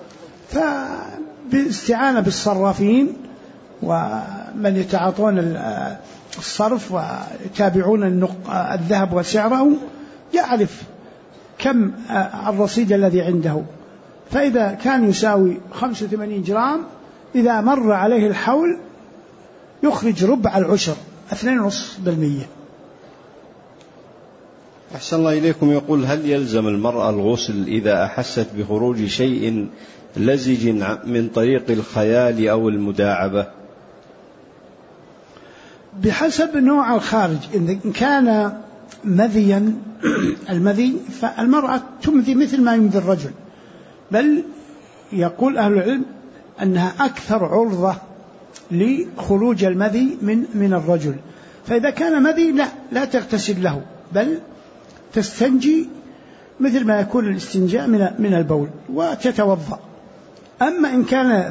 فباستعانة بالصرافين ومن يتعاطون الصرف ويتابعون الذهب وسعره يعرف كم الرصيد الذي عنده. فإذا كان يساوي 85 جرام إذا مر عليه الحول يخرج ربع العشر 2.5%. أحسن الله إليكم. يقول: هل يلزم المرأة الغسل إذا أحست بخروج شيء لزج من طريق الخيال أو المداعبة؟ بحسب نوع الخارج. إن كان مذيا المذي فالمرأة تمذي مثل ما يمذي الرجل، بل يقول أهل العلم أنها أكثر عرضة لخروج المذي من الرجل. فإذا كان مذي لا تغتسل له، بل تستنجي مثل ما يكون الاستنجاء من البول وتتوضأ. أما إن كان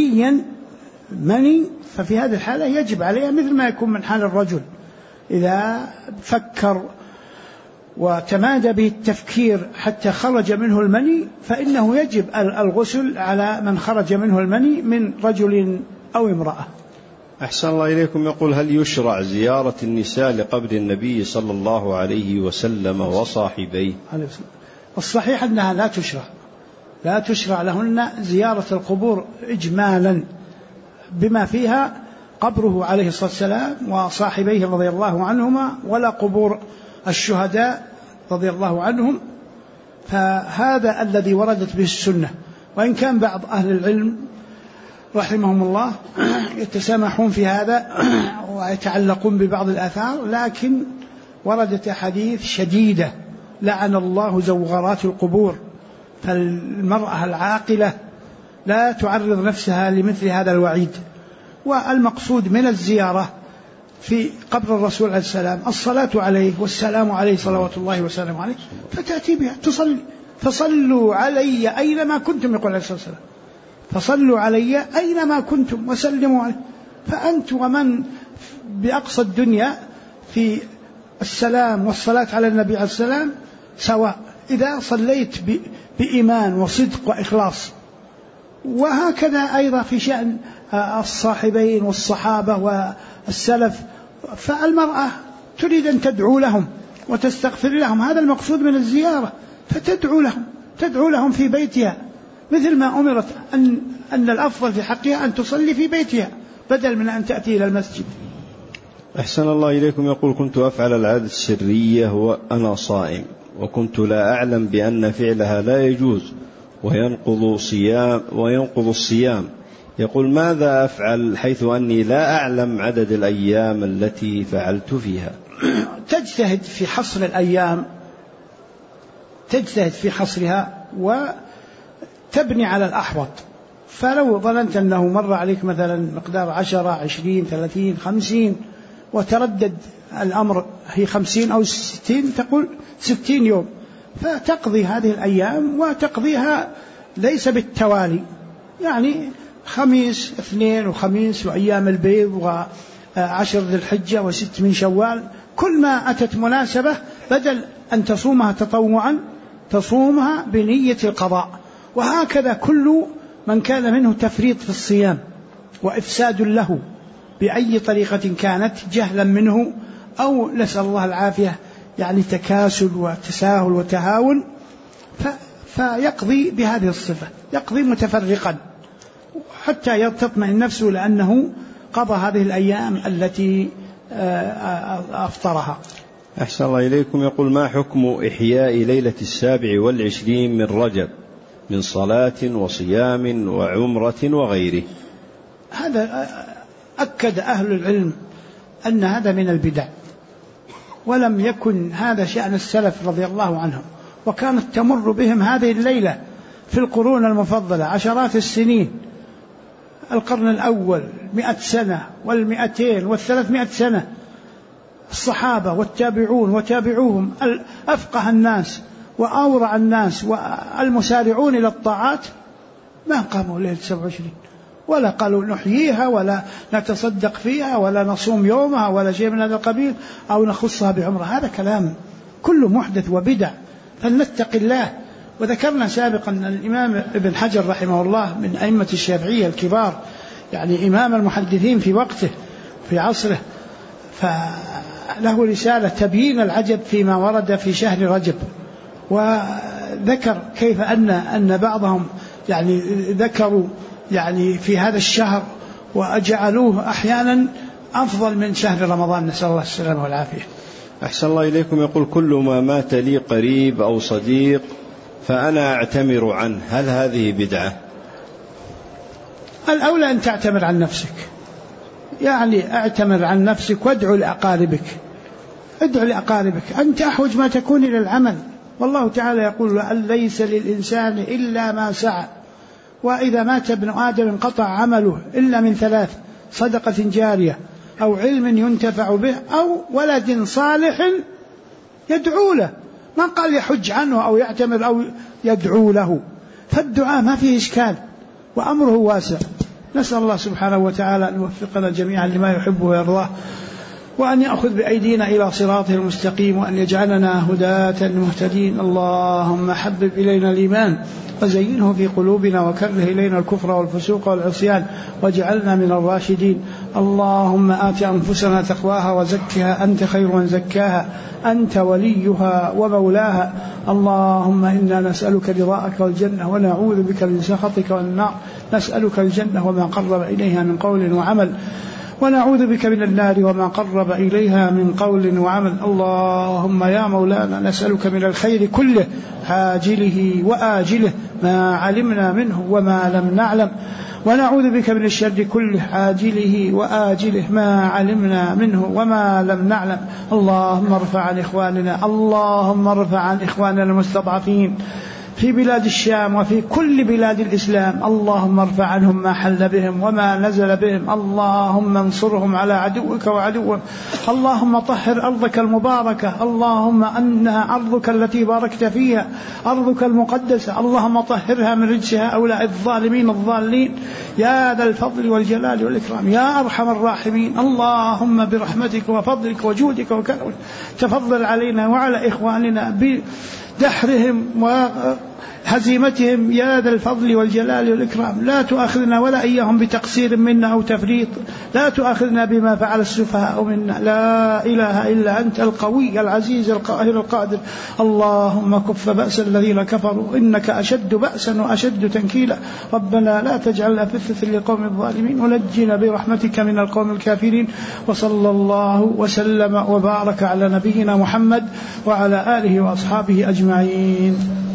مني ففي هذه الحالة يجب عليها مثل ما يكون من حال الرجل إذا فكر وتمادى به التفكير حتى خرج منه المني، فإنه يجب الغسل على من خرج منه المني من رجل أو امرأة. أحسن الله إليكم. يقول: هل يشرع زيارة النساء لقبر النبي صلى الله عليه وسلم وصاحبيه؟ الصحيح أنها لا تشرع لهن زيارة القبور إجمالا، بما فيها قبره عليه الصلاة والسلام وصاحبيه رضي الله عنهما، ولا قبور الشهداء رضي الله عنهم. فهذا الذي وردت به السنة، وإن كان بعض أهل العلم رحمهم الله يتسامحون في هذا ويتعلقون ببعض الآثار، لكن وردت أحاديث شديدة: لعن الله زوغرات القبور. فالمرأة العاقلة لا تعرض نفسها لمثل هذا الوعيد. والمقصود من الزيارة في قبر الرسول عليه السلام الصلاة عليه والسلام عليه صلوات الله وسلامه عليه، فتأتي بها تصلي. فصلوا علي أينما كنتم، يقول عليه الصلاة والسلام، فصلوا علي أينما كنتم وسلموا عليه. فأنت ومن بأقصى الدنيا في السلام والصلاة على النبي عليه السلام سواء، إذا صليت بإيمان وصدق وإخلاص. وهكذا أيضا في شأن الصاحبين والصحابة والسلف، فالمرأة تريد أن تدعو لهم وتستغفر لهم، هذا المقصود من الزيارة، فتدعو لهم في بيتها مثل ما أمرت أن الأفضل في حقها أن تصلي في بيتها بدل من أن تأتي إلى المسجد. أحسن الله إليكم. يقول: كنت أفعل العادة السرية وأنا صائم، وكنت لا أعلم بأن فعلها لا يجوز وينقض الصيام. يقول: ماذا أفعل حيث أني لا أعلم عدد الأيام التي فعلت فيها؟ تجتهد في حصر الأيام، تجتهد في حصرها وتبني على الأحوط. فلو ظننت أنه مر عليك مثلا مقدار 10 20 30 50 وتردد الأمر هي 50 أو 60، تقول 60 يوم، فتقضي هذه الأيام وتقضيها ليس بالتوالي، يعني خميس اثنين وخميس وأيام البيض و10 ذي الحجة و6 من شوال، كل ما أتت مناسبة بدل أن تصومها تطوعا تصومها بنية القضاء. وهكذا كل من كان منه تفريط في الصيام وإفساد له بأي طريقة كانت، جهلا منه أو نسأل الله العافية يعني تكاسل وتساهل وتهاون، فيقضي بهذه الصفة، يقضي متفرقا حتى تطمئن نفسه لأنه قضى هذه الأيام التي أفطرها. أحسن الله إليكم. يقول: ما حكم إحياء ليلة 27 من رجب من صلاة وصيام وعمرة وغيره؟ هذا أكد أهل العلم أن هذا من البدع، ولم يكن هذا شأن السلف رضي الله عنهم، وكانت تمر بهم هذه الليلة في القرون المفضلة عشرات السنين، القرن الأول 100 سنة وال200 وال300 سنة، الصحابة والتابعون وتابعوهم أفقه الناس وأورع الناس والمسارعون إلى الطاعات ما قاموا ليلة 27 ولا قالوا نحييها ولا نتصدق فيها ولا نصوم يومها ولا شيء من هذا القبيل أو نخصها بعمرة. هذا كلام كله محدث وبدع، فلنتق الله. وذكرنا سابقا أن الإمام ابن حجر رحمه الله من أئمة الشافعية الكبار، يعني إمام المحدثين في وقته في عصره، فله رسالة تبيين العجب فيما ورد في شهر رجب، وذكر كيف أن بعضهم يعني ذكروا يعني في هذا الشهر وأجعلوه أحيانا أفضل من شهر رمضان، نسأل الله السلامة والعافية. أحسن الله إليكم. يقول: كل ما مات لي قريب أو صديق فأنا أعتمر عنه، هل هذه بدعة؟ الأولى أن تعتمر عن نفسك، يعني اعتمر عن نفسك وادعو لأقاربك، ادعو لأقاربك، أنت أحوج ما تكون إلى العمل، والله تعالى يقول: أن ليس للإنسان إلا ما سعى، وإذا مات ابن آدم انقطع عمله إلا من 3: صدقة جارية أو علم ينتفع به أو ولد صالح يدعو له. ما قال يحج عنه أو يعتمر أو يدعو له، فالدعاء ما فيه إشكال وأمره واسع. نسأل الله سبحانه وتعالى أن يوفقنا جميعا لما يحب ويرضاه، وأن يأخذ بأيدينا إلى صراطه المستقيم، وأن يجعلنا هداة مهتدين. اللهم حبب إلينا الإيمان وزينه في قلوبنا وكره إلينا الكفر والفسوق والعصيان واجعلنا من الراشدين. اللهم آت أنفسنا تقواها وزكها أنت خير من زكاها أنت وليها ومولاها. اللهم إنا نسألك رضاءك والجنة ونعوذ بك من سخطك والنار. نسألك الجنة وما قرب إليها من قول وعمل، ونعوذ بك من النار وما قرب إليها من قول وعمل. اللهم يا مولانا نسألك من الخير كله عاجله وآجله ما علمنا منه وما لم نعلم، ونعوذ بك من الشر كله عاجله وآجله ما علمنا منه وما لم نعلم. اللهم ارفع عن إخواننا المستضعفين في بلاد الشام وفي كل بلاد الإسلام. اللهم ارفع عنهم ما حل بهم وما نزل بهم. اللهم انصرهم على عدوك وعدوهم. اللهم طهر أرضك المباركة، اللهم أنها أرضك التي باركت فيها، أرضك المقدسة، اللهم طهرها من رجس هؤلاء الظالمين الضالين يا ذا الفضل والجلال والإكرام يا أرحم الراحمين. اللهم برحمتك وفضلك وجودك وكرمك تفضل علينا وعلى إخواننا بدحرهم هزيمتهم يا ذا الفضل والجلال والإكرام. لا تؤاخذنا ولا إياهم بتقصير منا أو تفريط، لا تؤاخذنا بما فعل السفهاء منا. لا إله إلا أنت القوي العزيز القاهر القادر. اللهم كف بأس الذين كفروا إنك أشد بأسا وأشد تنكيلا. ربنا لا تجعلنا فتنة للقوم الظالمين ونجنا برحمتك من القوم الكافرين. وصلى الله وسلم وبارك على نبينا محمد وعلى آله وأصحابه أجمعين.